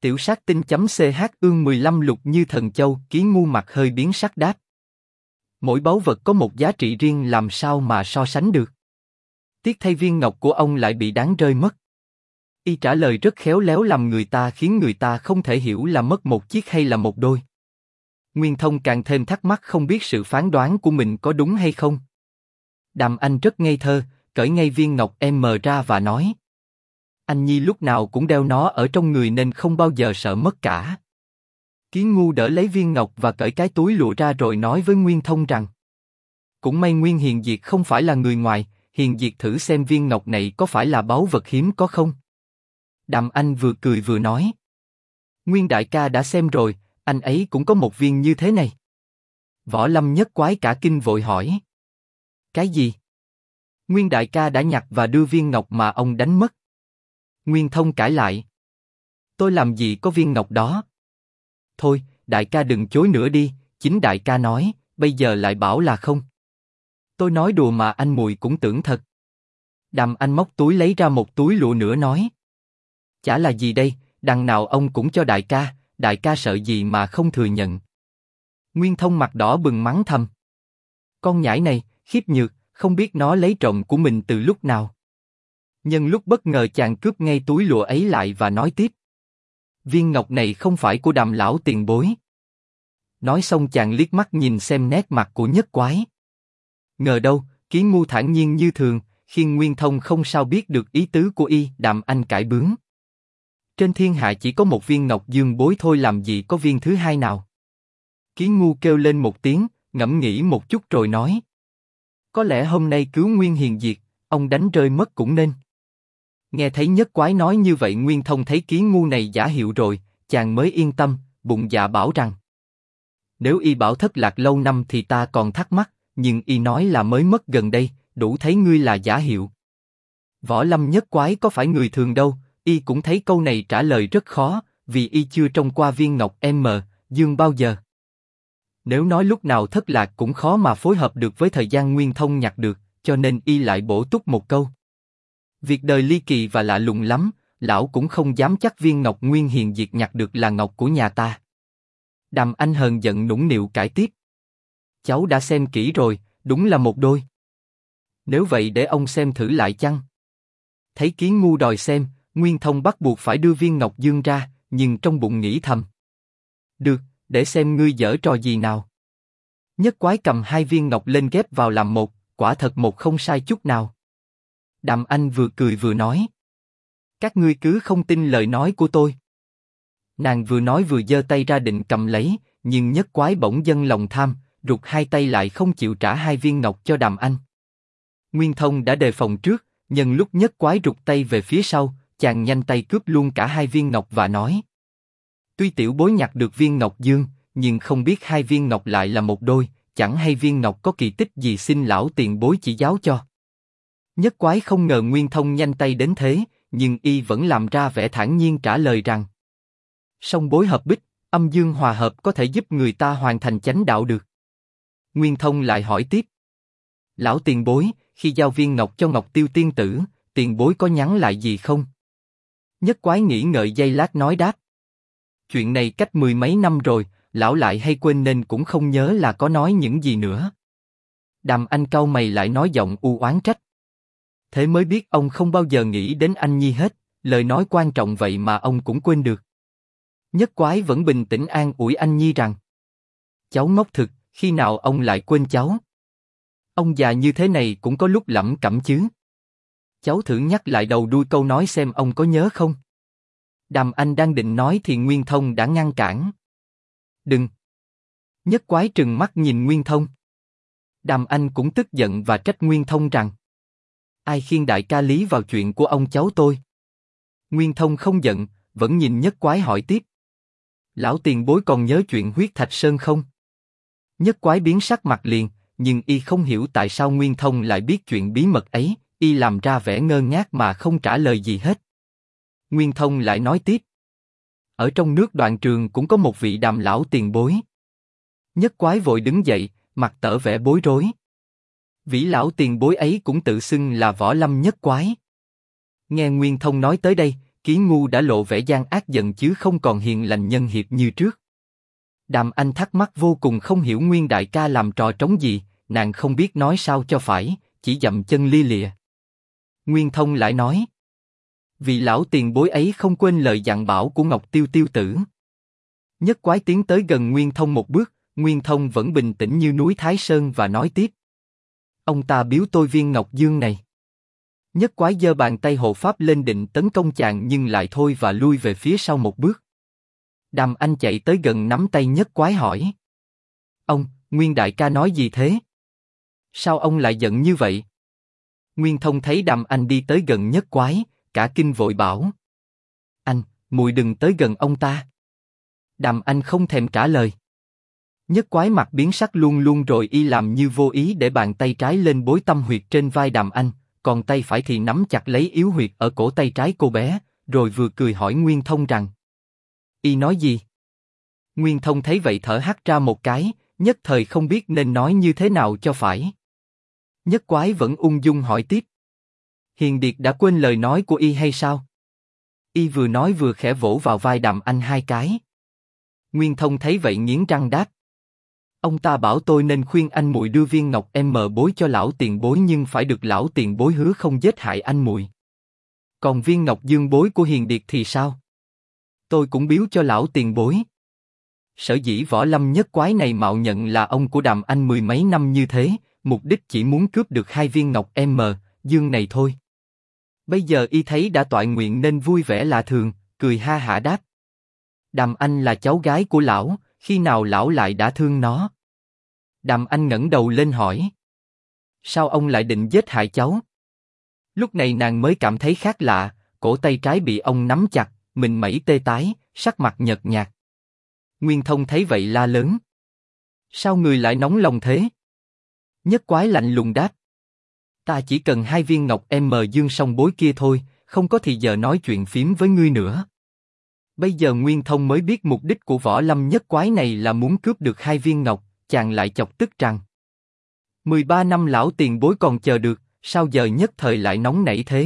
Tiểu sát tinh.ch ương 15 lục như thần châu, Ký ngu mặt hơi biến sắc đáp. Mỗi báu vật có một giá trị riêng, làm sao mà so sánh được. Tiếc thay viên ngọc của ông lại bị đáng rơi mất. Y trả lời rất khéo léo làm người ta khiến người ta không thể hiểu là mất một chiếc hay là một đôi. Nguyên Thông càng thêm thắc mắc không biết sự phán đoán của mình có đúng hay không. Đàm Anh rất ngây thơ, cởi ngay viên ngọc M ra và nói. Anh Nhi lúc nào cũng đeo nó ở trong người nên không bao giờ sợ mất cả. Ký ngu đỡ lấy viên ngọc và cởi cái túi lụa ra rồi nói với Nguyên Thông rằng. Cũng may Nguyên Hiền Diệt không phải là người ngoài, Hiền Diệt thử xem viên ngọc này có phải là báu vật hiếm có không. Đàm Anh vừa cười vừa nói. Nguyên đại ca đã xem rồi, anh ấy cũng có một viên như thế này. Võ Lâm Nhất Quái cả kinh vội hỏi. Cái gì? Nguyên đại ca đã nhặt và đưa viên ngọc mà ông đánh mất. Nguyên Thông cãi lại. Tôi làm gì có viên ngọc đó? Thôi, đại ca đừng chối nữa đi, chính đại ca nói, bây giờ lại bảo là không. Tôi nói đùa mà anh mùi cũng tưởng thật. Đàm Anh móc túi lấy ra một túi lụa nữa nói. Chả là gì đây, đằng nào ông cũng cho đại ca sợ gì mà không thừa nhận. Nguyên Thông mặt đỏ bừng mắng thầm. Con nhãi này, khiếp nhược, không biết nó lấy trộm của mình từ lúc nào. Nhân lúc bất ngờ chàng cướp ngay túi lụa ấy lại và nói tiếp. Viên ngọc này không phải của Đàm lão tiền bối. Nói xong chàng liếc mắt nhìn xem nét mặt của Nhất Quái. Ngờ đâu, Ký ngu thản nhiên như thường, khiến Nguyên Thông không sao biết được ý tứ của y. Đàm Anh cãi bướng. Trên thiên hạ chỉ có một viên ngọc dương bối thôi, làm gì có viên thứ hai nào. Ký ngu kêu lên một tiếng, ngẫm nghĩ một chút rồi nói. Có lẽ hôm nay cứu Nguyên Hiền Diệt, ông đánh rơi mất cũng nên. Nghe thấy Nhất Quái nói như vậy, Nguyên Thông thấy Ký ngu này giả hiệu rồi, chàng mới yên tâm, bụng dạ bảo rằng. Nếu y bảo thất lạc lâu năm thì ta còn thắc mắc, nhưng y nói là mới mất gần đây, đủ thấy ngươi là giả hiệu. Võ Lâm Nhất Quái có phải người thường đâu, y cũng thấy câu này trả lời rất khó, vì y chưa trông qua viên ngọc M, dương bao giờ. Nếu nói lúc nào thất lạc cũng khó mà phối hợp được với thời gian Nguyên Thông nhặt được, cho nên y lại bổ túc một câu. Việc đời ly kỳ và lạ lùng lắm, lão cũng không dám chắc viên ngọc Nguyên Hiền Diệt nhặt được là ngọc của nhà ta. Đàm Anh hờn giận nũng nịu cãi tiếp. Cháu đã xem kỹ rồi, đúng là một đôi. Nếu vậy để ông xem thử lại chăng? Thấy Ký ngu đòi xem, Nguyên Thông bắt buộc phải đưa viên ngọc dương ra, nhưng trong bụng nghĩ thầm. Được, để xem ngươi giở trò gì nào. Nhất Quái cầm hai viên ngọc lên ghép vào làm một, quả thật một không sai chút nào. Đàm Anh vừa cười vừa nói. Các ngươi cứ không tin lời nói của tôi. Nàng vừa nói vừa giơ tay ra định cầm lấy, nhưng Nhất Quái bỗng dâng lòng tham, rụt hai tay lại không chịu trả hai viên ngọc cho Đàm Anh. Nguyên Thông đã đề phòng trước, nhân lúc Nhất Quái rụt tay về phía sau, chàng nhanh tay cướp luôn cả hai viên ngọc và nói. Tuy tiểu bối nhặt được viên ngọc dương, nhưng không biết hai viên ngọc lại là một đôi, chẳng hay viên ngọc có kỳ tích gì, xin lão tiền bối chỉ giáo cho. Nhất Quái không ngờ Nguyên Thông nhanh tay đến thế, nhưng y vẫn làm ra vẻ thản nhiên trả lời rằng. Song bối hợp bích, âm dương hòa hợp có thể giúp người ta hoàn thành chánh đạo được. Nguyên Thông lại hỏi tiếp. Lão tiền bối, khi giao viên ngọc cho Ngọc Tiêu tiên tử, tiền bối có nhắn lại gì không? Nhất Quái nghĩ ngợi giây lát nói đáp. Chuyện này cách mười mấy năm rồi, lão lại hay quên nên cũng không nhớ là có nói những gì nữa. Đàm Anh cau mày lại nói giọng u oán trách. Thế mới biết ông không bao giờ nghĩ đến anh Nhi hết, lời nói quan trọng vậy mà ông cũng quên được. Nhất Quái vẫn bình tĩnh an ủi anh Nhi rằng. Cháu ngốc thực, khi nào ông lại quên cháu? Ông già như thế này cũng có lúc lẩm cẩm chứ. Cháu thử nhắc lại đầu đuôi câu nói xem ông có nhớ không? Đàm Anh đang định nói thì Nguyên Thông đã ngăn cản. Đừng! Nhất Quái trừng mắt nhìn Nguyên Thông. Đàm Anh cũng tức giận và trách Nguyên Thông rằng. Ai khiêng đại ca lý vào chuyện của ông cháu tôi? Nguyên Thông không giận, vẫn nhìn Nhất Quái hỏi tiếp. Lão tiền bối còn nhớ chuyện huyết thạch sơn không? Nhất Quái biến sắc mặt liền, nhưng y không hiểu tại sao Nguyên Thông lại biết chuyện bí mật ấy, y làm ra vẻ ngơ ngác mà không trả lời gì hết. Nguyên Thông lại nói tiếp. Ở trong nước Đoạn Trường cũng có một vị Đàm lão tiền bối. Nhất Quái vội đứng dậy, mặt tở vẻ bối rối. Vị lão tiền bối ấy cũng tự xưng là Võ Lâm Nhất Quái. Nghe Nguyên Thông nói tới đây, Ký Ngu đã lộ vẻ gian ác giận chứ không còn hiền lành nhân hiệp như trước. Đàm Anh thắc mắc vô cùng không hiểu Nguyên đại ca làm trò trống gì, nàng không biết nói sao cho phải, chỉ dậm chân lia lịa. Nguyên Thông lại nói: Vị lão tiền bối ấy không quên lời dặn bảo của Ngọc Tiêu Tiêu tử. Nhất Quái tiến tới gần Nguyên Thông một bước, Nguyên Thông vẫn bình tĩnh như núi Thái Sơn và nói tiếp: Ông ta biếu tôi viên ngọc dương này. Nhất Quái giơ bàn tay hộ pháp lên định tấn công chàng nhưng lại thôi và lui về phía sau một bước. Đàm Anh chạy tới gần nắm tay Nhất Quái hỏi: Ông, Nguyên đại ca nói gì thế? Sao ông lại giận như vậy? Nguyên Thông thấy Đàm Anh đi tới gần Nhất Quái, cả kinh vội bảo: Anh, muội đừng tới gần ông ta. Đàm Anh không thèm trả lời. Nhất Quái mặt biến sắc luôn luôn rồi y làm như vô ý để bàn tay trái lên bối tâm huyệt trên vai Đàm Anh, còn tay phải thì nắm chặt lấy yếu huyệt ở cổ tay trái cô bé, rồi vừa cười hỏi Nguyên Thông rằng: Y nói gì? Nguyên Thông thấy vậy thở hắt ra một cái, nhất thời không biết nên nói như thế nào cho phải. Nhất Quái vẫn ung dung hỏi tiếp: Hiền Điệt đã quên lời nói của y hay sao? Y vừa nói vừa khẽ vỗ vào vai Đàm Anh hai cái. Nguyên Thông thấy vậy nghiến răng đáp: Ông ta bảo tôi nên khuyên anh muội đưa viên ngọc bối cho lão tiền bối nhưng phải được lão tiền bối hứa không giết hại anh muội. Còn viên ngọc dương bối của Hiền Điệt thì sao? Tôi cũng biếu cho lão tiền bối. Sở dĩ Võ Lâm Nhất Quái này mạo nhận là ông của Đàm Anh mười mấy năm như thế, mục đích chỉ muốn cướp được hai viên ngọc dương này thôi. Bây giờ y thấy đã toại nguyện nên vui vẻ lạ thường, cười ha hả đáp: Đàm Anh là cháu gái của lão, khi nào lão lại đã thương nó? Đàm Anh ngẩng đầu lên hỏi: Sao ông lại định giết hại cháu? Lúc này nàng mới cảm thấy khác lạ, cổ tay trái bị ông nắm chặt, mình mẩy tê tái, sắc mặt nhợt nhạt. Nguyên Thông thấy vậy la lớn: Sao người lại nóng lòng thế? Nhất Quái lạnh lùng đáp: Ta chỉ cần hai viên ngọc dương song bối kia thôi, không có thì giờ nói chuyện phím với ngươi nữa. Bây giờ Nguyên Thông mới biết mục đích của Võ Lâm Nhất Quái này là muốn cướp được hai viên ngọc, chàng lại chọc tức rằng: 13 năm lão tiền bối còn chờ được, sao giờ nhất thời lại nóng nảy thế?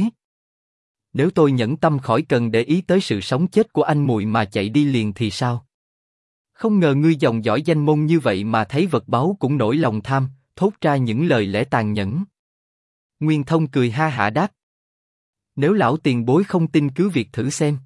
Nếu tôi nhẫn tâm khỏi cần để ý tới sự sống chết của anh muội mà chạy đi liền thì sao? Không ngờ ngươi dòng dõi danh môn như vậy mà thấy vật báu cũng nổi lòng tham, thốt ra những lời lẽ tàn nhẫn. Nguyên Thông cười ha hả đáp: Nếu lão tiền bối không tin cứ việc thử xem.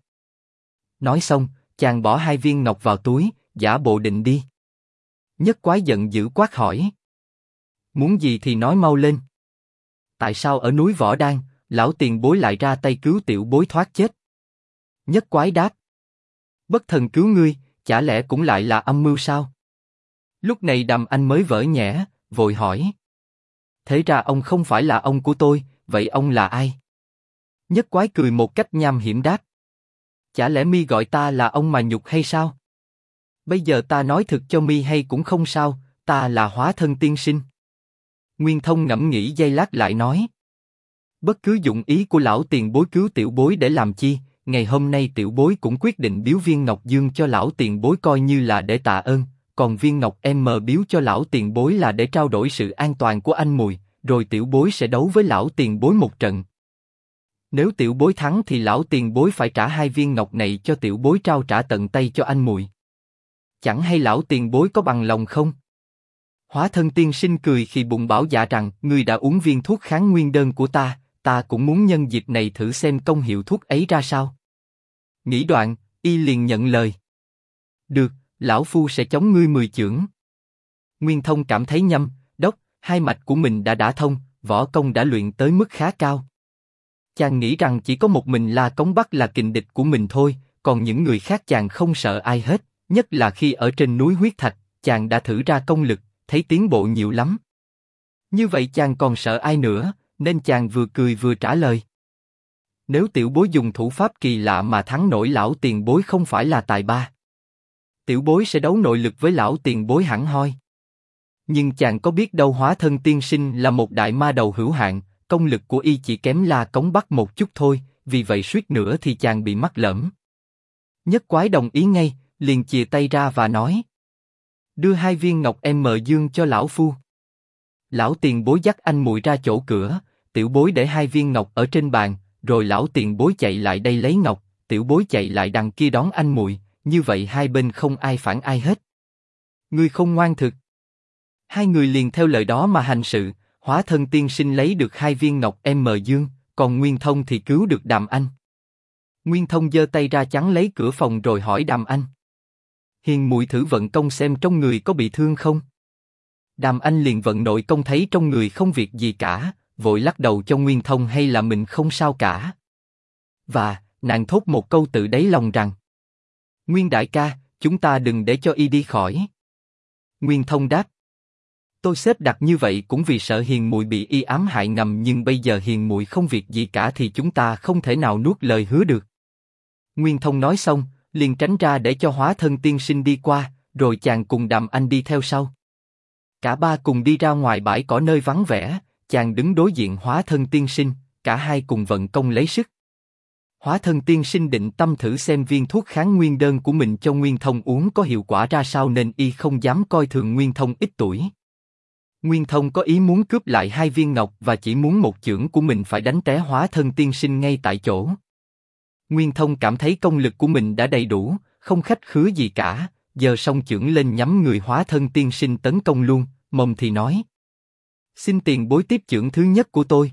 Nói xong, chàng bỏ hai viên ngọc vào túi, giả bộ định đi. Nhất Quái giận dữ quát hỏi: Muốn gì thì nói mau lên. Tại sao ở núi Võ Đan, lão tiền bối lại ra tay cứu tiểu bối thoát chết? Nhất Quái đáp: Bất thần cứu ngươi, chả lẽ cũng lại là âm mưu sao? Lúc này Đàm Anh mới vỡ nhẽ, vội hỏi: Thế ra ông không phải là ông của tôi, vậy ông là ai? Nhất Quái cười một cách nham hiểm đáp: Chả lẽ mi gọi ta là ông mà nhục hay sao? Bây giờ ta nói thực cho mi hay cũng không sao, ta là Hóa Thân Tiên Sinh. Nguyên Thông ngẫm nghĩ giây lát lại nói: Bất cứ dụng ý của lão tiền bối cứu tiểu bối để làm chi, ngày hôm nay tiểu bối cũng quyết định biếu viên ngọc dương cho lão tiền bối coi như là để tạ ơn, còn viên ngọc biếu cho lão tiền bối là để trao đổi sự an toàn của anh mùi, rồi tiểu bối sẽ đấu với lão tiền bối một trận. Nếu tiểu bối thắng thì lão tiền bối phải trả hai viên ngọc này cho tiểu bối trao trả tận tay cho anh muội. Chẳng hay lão tiền bối có bằng lòng không? Hóa Thân Tiên Sinh cười khi bụng bảo dạ rằng: Ngươi đã uống viên thuốc kháng nguyên đơn của ta cũng muốn nhân dịp này thử xem công hiệu thuốc ấy ra sao. Nghĩ đoạn, y liền nhận lời: Được, lão phu sẽ chống ngươi 10 chưởng. Nguyên Thông cảm thấy nhâm, đốc, hai mạch của mình đã đả thông, võ công đã luyện tới mức khá cao. Chàng nghĩ rằng chỉ có một mình La Cống Bắc là kình địch của mình thôi, còn những người khác chàng không sợ ai hết, nhất là khi ở trên núi huyết thạch, chàng đã thử ra công lực, thấy tiến bộ nhiều lắm. Như vậy chàng còn sợ ai nữa, nên chàng vừa cười vừa trả lời: Nếu tiểu bối dùng thủ pháp kỳ lạ mà thắng nổi lão tiền bối không phải là tài ba. Tiểu bối sẽ đấu nội lực với lão tiền bối hẳn hoi. Nhưng chàng có biết đâu Hóa Thân Tiên Sinh là một đại ma đầu hữu hạn, công lực của y chỉ kém La Cống Bắc một chút thôi, vì vậy suýt nữa thì chàng bị mắc lỡm. Nhất Quái đồng ý ngay, liền chìa tay ra và nói: Đưa hai viên ngọc dương cho lão phu. Lão tiền bối dắt anh muội ra chỗ cửa, tiểu bối để hai viên ngọc ở trên bàn, rồi lão tiền bối chạy lại đây lấy ngọc, tiểu bối chạy lại đằng kia đón anh muội, như vậy hai bên không ai phản ai hết. Ngươi không ngoan thực. Hai người liền theo lời đó mà hành sự, Hóa Thân tiên sinh lấy được 2 viên ngọc dương, còn Nguyên Thông thì cứu được Đàm Anh. Nguyên Thông giơ tay ra chắn lấy cửa phòng rồi hỏi Đàm Anh: Hiền muội thử vận công xem trong người có bị thương không? Đàm Anh liền vận nội công thấy trong người không việc gì cả, vội lắc đầu cho Nguyên Thông hay là mình không sao cả. Và, nàng thốt một câu tự đáy lòng rằng: Nguyên đại ca, chúng ta đừng để cho y đi khỏi. Nguyên Thông đáp: Tôi xếp đặt như vậy cũng vì sợ hiền muội bị y ám hại ngầm, nhưng bây giờ hiền muội không việc gì cả thì chúng ta không thể nào nuốt lời hứa được. Nguyên Thông nói xong, liền tránh ra để cho Hóa Thân tiên sinh đi qua, rồi chàng cùng Đàm Anh đi theo sau. Cả ba cùng đi ra ngoài bãi cỏ nơi vắng vẻ, chàng đứng đối diện Hóa Thân tiên sinh, cả hai cùng vận công lấy sức. Hóa Thân tiên sinh định tâm thử xem viên thuốc kháng nguyên đơn của mình cho Nguyên Thông uống có hiệu quả ra sao nên y không dám coi thường Nguyên Thông ít tuổi. Nguyên Thông có ý muốn cướp lại 2 viên ngọc và chỉ muốn một chưởng của mình phải đánh té Hóa Thân tiên sinh ngay tại chỗ. Nguyên Thông cảm thấy công lực của mình đã đầy đủ, không khách khứa gì cả, giơ song chưởng lên nhắm người Hóa Thân tiên sinh tấn công luôn, mồm thì nói: Xin tiền bối tiếp chưởng thứ nhất của tôi.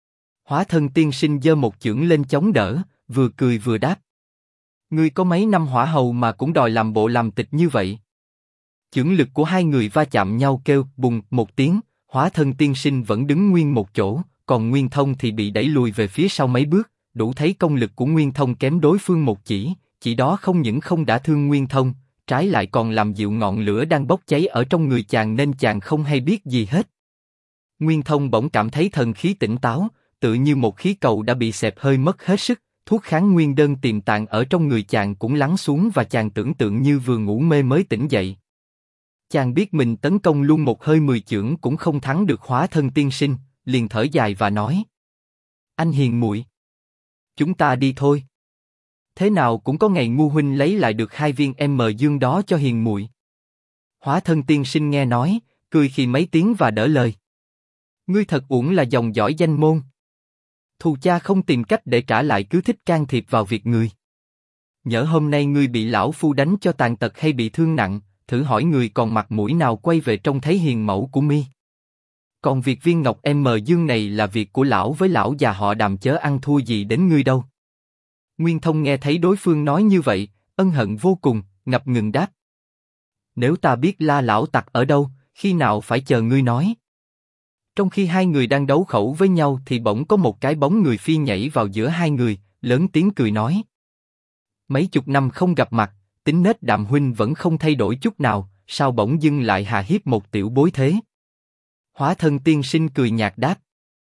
Hóa Thân tiên sinh giơ một chưởng lên chống đỡ, vừa cười vừa đáp: Ngươi có mấy năm hỏa hầu mà cũng đòi làm bộ làm tịch như vậy. Chưởng lực của hai người va chạm nhau kêu bùng một tiếng, Hóa Thân tiên sinh vẫn đứng nguyên một chỗ, còn Nguyên Thông thì bị đẩy lùi về phía sau mấy bước, đủ thấy công lực của Nguyên Thông kém đối phương một chỉ đó không những không đả thương Nguyên Thông, trái lại còn làm dịu ngọn lửa đang bốc cháy ở trong người chàng nên chàng không hay biết gì hết. Nguyên Thông bỗng cảm thấy thần khí tỉnh táo, tự như một khí cầu đã bị xẹp hơi mất hết sức, thuốc kháng nguyên đơn tiềm tàng ở trong người chàng cũng lắng xuống và chàng tưởng tượng như vừa ngủ mê mới tỉnh dậy. Chàng biết mình tấn công luôn một hơi 10 chưởng cũng không thắng được Hóa Thân tiên sinh, liền thở dài và nói: Anh hiền muội, chúng ta đi thôi. Thế nào cũng có ngày ngu huynh lấy lại được 2 viên dương đó cho hiền muội. Hóa Thân tiên sinh nghe nói, cười khi mấy tiếng và đỡ lời: Ngươi thật uổng là dòng dõi danh môn. Thù cha không tìm cách để trả lại cứ thích can thiệp vào việc người. Nhỡ hôm nay ngươi bị lão phu đánh cho tàn tật hay bị thương nặng, thử hỏi người còn mặt mũi nào quay về trông thấy hiền mẫu của mi. Còn việc viên ngọc dương này là việc của lão với lão già họ Đàm, chớ ăn thua gì đến ngươi đâu. Nguyên Thông nghe thấy đối phương nói như vậy, ân hận vô cùng, ngập ngừng đáp: Nếu ta biết La lão tặc ở đâu, khi nào phải chờ ngươi nói. Trong khi hai người đang đấu khẩu với nhau thì bỗng có một cái bóng người phi nhảy vào giữa hai người, lớn tiếng cười nói: Mấy chục năm không gặp mặt, tính nết Đàm huynh vẫn không thay đổi chút nào, sao bỗng dưng lại hà hiếp một tiểu bối thế? Hóa Thân tiên sinh cười nhạt đáp: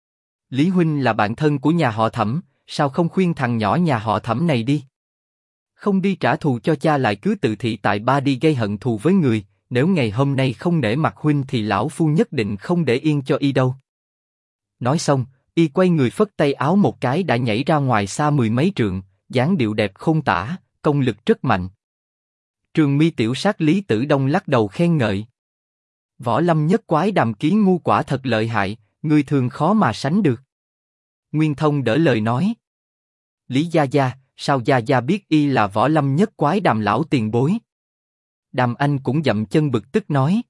Lý huynh là bạn thân của nhà họ Thẩm, sao không khuyên thằng nhỏ nhà họ Thẩm này đi? Không đi trả thù cho cha lại cứ tự thị tại ba đi gây hận thù với người, nếu ngày hôm nay không nể mặt huynh thì lão phu nhất định không để yên cho y đâu. Nói xong, y quay người phất tay áo một cái đã nhảy ra ngoài xa 10 mấy trượng, dáng điệu đẹp khôn tả, công lực rất mạnh. Trường mi tiểu sát Lý Tử Đông lắc đầu khen ngợi: Võ lâm nhất quái Đàm Ký ngu quả thật lợi hại, người thường khó mà sánh được. Nguyên Thông đỡ lời nói: Lý gia gia, sao gia gia biết y là võ lâm nhất quái Đàm lão tiền bối? Đàm Anh cũng dậm chân bực tức nói: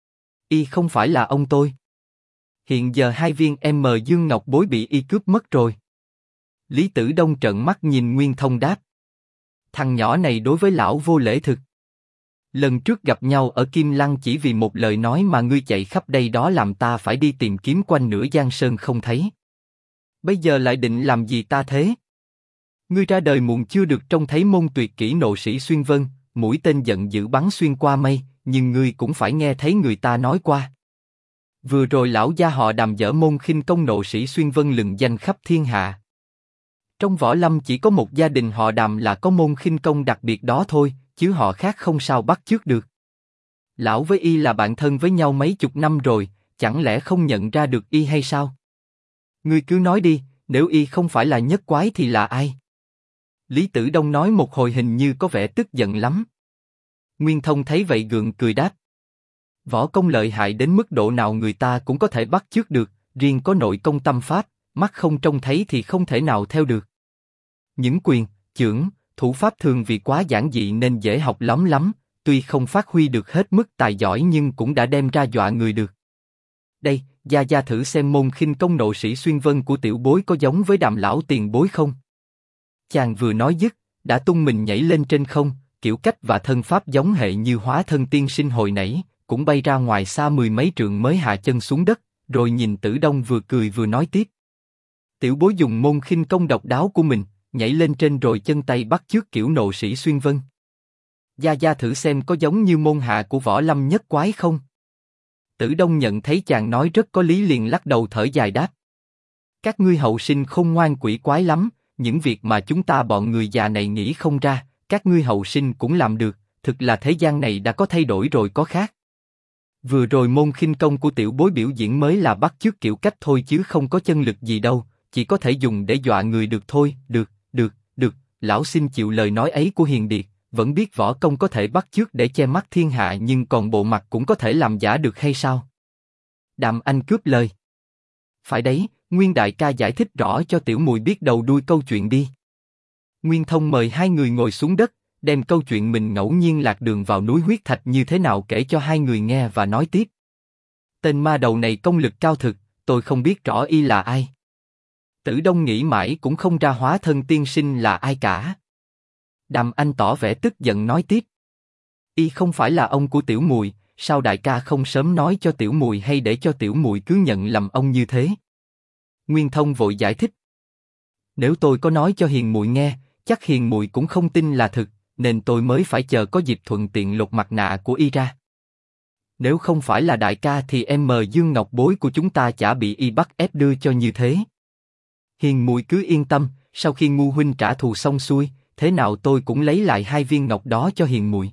Y không phải là ông tôi. Hiện giờ 2 viên dương ngọc bối bị y cướp mất rồi. Lý Tử Đông trợn mắt nhìn Nguyên Thông đáp: Thằng nhỏ này đối với lão vô lễ thực. Lần trước gặp nhau ở Kim Lăng chỉ vì một lời nói mà ngươi chạy khắp đây đó làm ta phải đi tìm kiếm quanh nửa Giang Sơn không thấy. Bây giờ lại định làm gì ta thế? Ngươi ra đời muộn chưa được trông thấy môn tuyệt kỹ nộ sĩ xuyên vân, mũi tên giận dữ bắn xuyên qua mây, nhưng ngươi cũng phải nghe thấy người ta nói qua. Vừa rồi lão gia họ Đàm dở môn khinh công nộ sĩ xuyên vân lừng danh khắp thiên hạ. Trong võ lâm chỉ có một gia đình họ Đàm là có môn khinh công đặc biệt đó thôi, chứ họ khác không sao bắt chước được. Lão với y là bạn thân với nhau mấy chục năm rồi, chẳng lẽ không nhận ra được y hay sao? Ngươi cứ nói đi, nếu y không phải là nhất quái thì là ai? Lý Tử Đông nói một hồi hình như có vẻ tức giận lắm. Nguyên Thông thấy vậy gượng cười đáp: Võ công lợi hại đến mức độ nào người ta cũng có thể bắt chước được, riêng có nội công tâm pháp, mắt không trông thấy thì không thể nào theo được. Những quyền, chưởng, thủ pháp thường vì quá giản dị nên dễ học lắm lắm, tuy không phát huy được hết mức tài giỏi nhưng cũng đã đem ra dọa người được. Đây, Gia Gia thử xem môn khinh công nộ sĩ xuyên vân của tiểu bối có giống với Đàm lão tiền bối không? Chàng vừa nói dứt, đã tung mình nhảy lên trên không, kiểu cách và thân pháp giống hệ như Hóa Thân tiên sinh hồi nãy, cũng bay ra ngoài xa mười mấy trượng mới hạ chân xuống đất, rồi nhìn Tử Đông vừa cười vừa nói tiếp. Tiểu bối dùng môn khinh công độc đáo của mình, nhảy lên trên rồi chân tay bắt chước kiểu nộ sĩ xuyên vân. Gia Gia thử xem có giống như môn hạ của Võ Lâm nhất quái không? Tử Đông nhận thấy chàng nói rất có lý liền lắc đầu thở dài đáp. Các ngươi hậu sinh khôn ngoan quỷ quái lắm, những việc mà chúng ta bọn người già này nghĩ không ra, các ngươi hậu sinh cũng làm được, thực là thế gian này đã có thay đổi rồi có khác. Vừa rồi môn khinh công của tiểu bối biểu diễn mới là bắt chước kiểu cách thôi chứ không có chân lực gì đâu, chỉ có thể dùng để dọa người được thôi. Được, lão xin chịu lời nói ấy của Hiền Điệt, vẫn biết võ công có thể bắt chước để che mắt thiên hạ nhưng còn bộ mặt cũng có thể làm giả được hay sao? Đàm Anh cướp lời. Phải đấy, Nguyên đại ca giải thích rõ cho tiểu mùi biết đầu đuôi câu chuyện đi. Nguyên Thông mời hai người ngồi xuống đất, đem câu chuyện mình ngẫu nhiên lạc đường vào núi huyết thạch như thế nào kể cho hai người nghe và nói tiếp. Tên ma đầu này công lực cao thực, tôi không biết rõ y là ai. Tử Đông nghĩ mãi cũng không ra Hóa Thân tiên sinh là ai cả. Đàm Anh tỏ vẻ tức giận nói tiếp. Y không phải là ông của tiểu mùi, sao đại ca không sớm nói cho tiểu mùi hay để cho tiểu mùi cứ nhận lầm ông như thế? Nguyên Thông vội giải thích. Nếu tôi có nói cho Hiền mùi nghe, chắc Hiền mùi cũng không tin là thực, nên tôi mới phải chờ có dịp thuận tiện lột mặt nạ của y ra. Nếu không phải là đại ca thì em mờ Dương Ngọc bối của chúng ta chả bị y bắt ép đưa cho như thế. Hiền mùi cứ yên tâm, sau khi Ngu huynh trả thù xong xuôi, thế nào tôi cũng lấy lại hai viên ngọc đó cho Hiền mùi.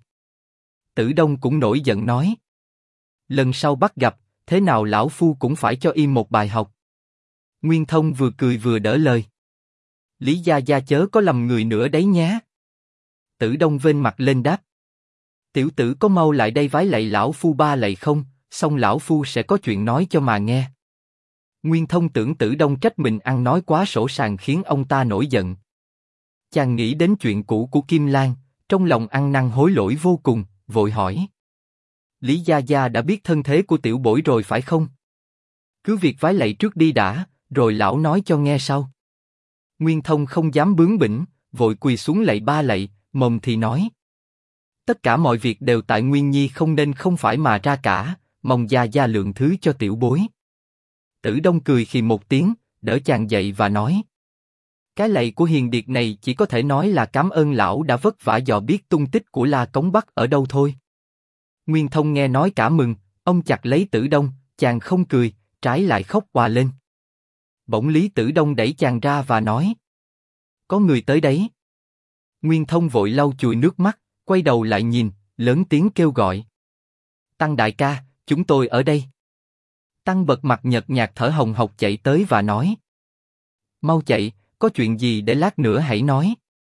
Tử Đông cũng nổi giận nói. Lần sau bắt gặp, thế nào lão phu cũng phải cho y một bài học. Nguyên Thông vừa cười vừa đỡ lời. Lý Gia Gia chớ có lầm người nữa đấy nhé. Tử Đông vênh mặt lên đáp. Tiểu tử có mau lại đây vái lạy lão phu ba lạy không, xong lão phu sẽ có chuyện nói cho mà nghe. Nguyên Thông tưởng Tử Đông trách mình ăn nói quá sỗ sàng khiến ông ta nổi giận. Chàng nghĩ đến chuyện cũ của Kim Lan, trong lòng ăn năn hối lỗi vô cùng, vội hỏi. Lý Gia Gia đã biết thân thế của tiểu bối rồi phải không? Cứ việc vái lạy trước đi đã, rồi lão nói cho nghe sau. Nguyên Thông không dám bướng bỉnh, vội quỳ xuống lạy ba lạy, mồm thì nói. Tất cả mọi việc đều tại Nguyên Nhi không nên không phải mà ra cả, mong Gia Gia lượng thứ cho tiểu bối. Tử Đông cười khì một tiếng, đỡ chàng dậy và nói. Cái lạy của Hiền Điệt này chỉ có thể nói là cảm ơn lão đã vất vả dò biết tung tích của La Cống Bắc ở đâu thôi. Nguyên Thông nghe nói cả mừng, ông chặt lấy Tử Đông, chàng không cười, trái lại khóc òa lên. Bỗng Lý Tử Đông đẩy chàng ra và nói. Có người tới đấy. Nguyên Thông vội lau chùi nước mắt, quay đầu lại nhìn, lớn tiếng kêu gọi. Tăng đại ca, chúng tôi ở đây. Tăng bật mặt nhợt nhạt thở hồng hộc chạy tới và nói. Mau chạy, có chuyện gì để lát nữa hãy nói.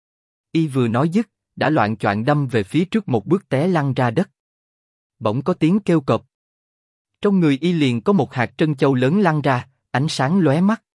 Y vừa nói dứt, đã loạng choạng đâm về phía trước một bước té lăn ra đất. Bỗng có tiếng kêu cộp. Trong người Y liền có một hạt trân châu lớn lăn ra, ánh sáng lóe mắt.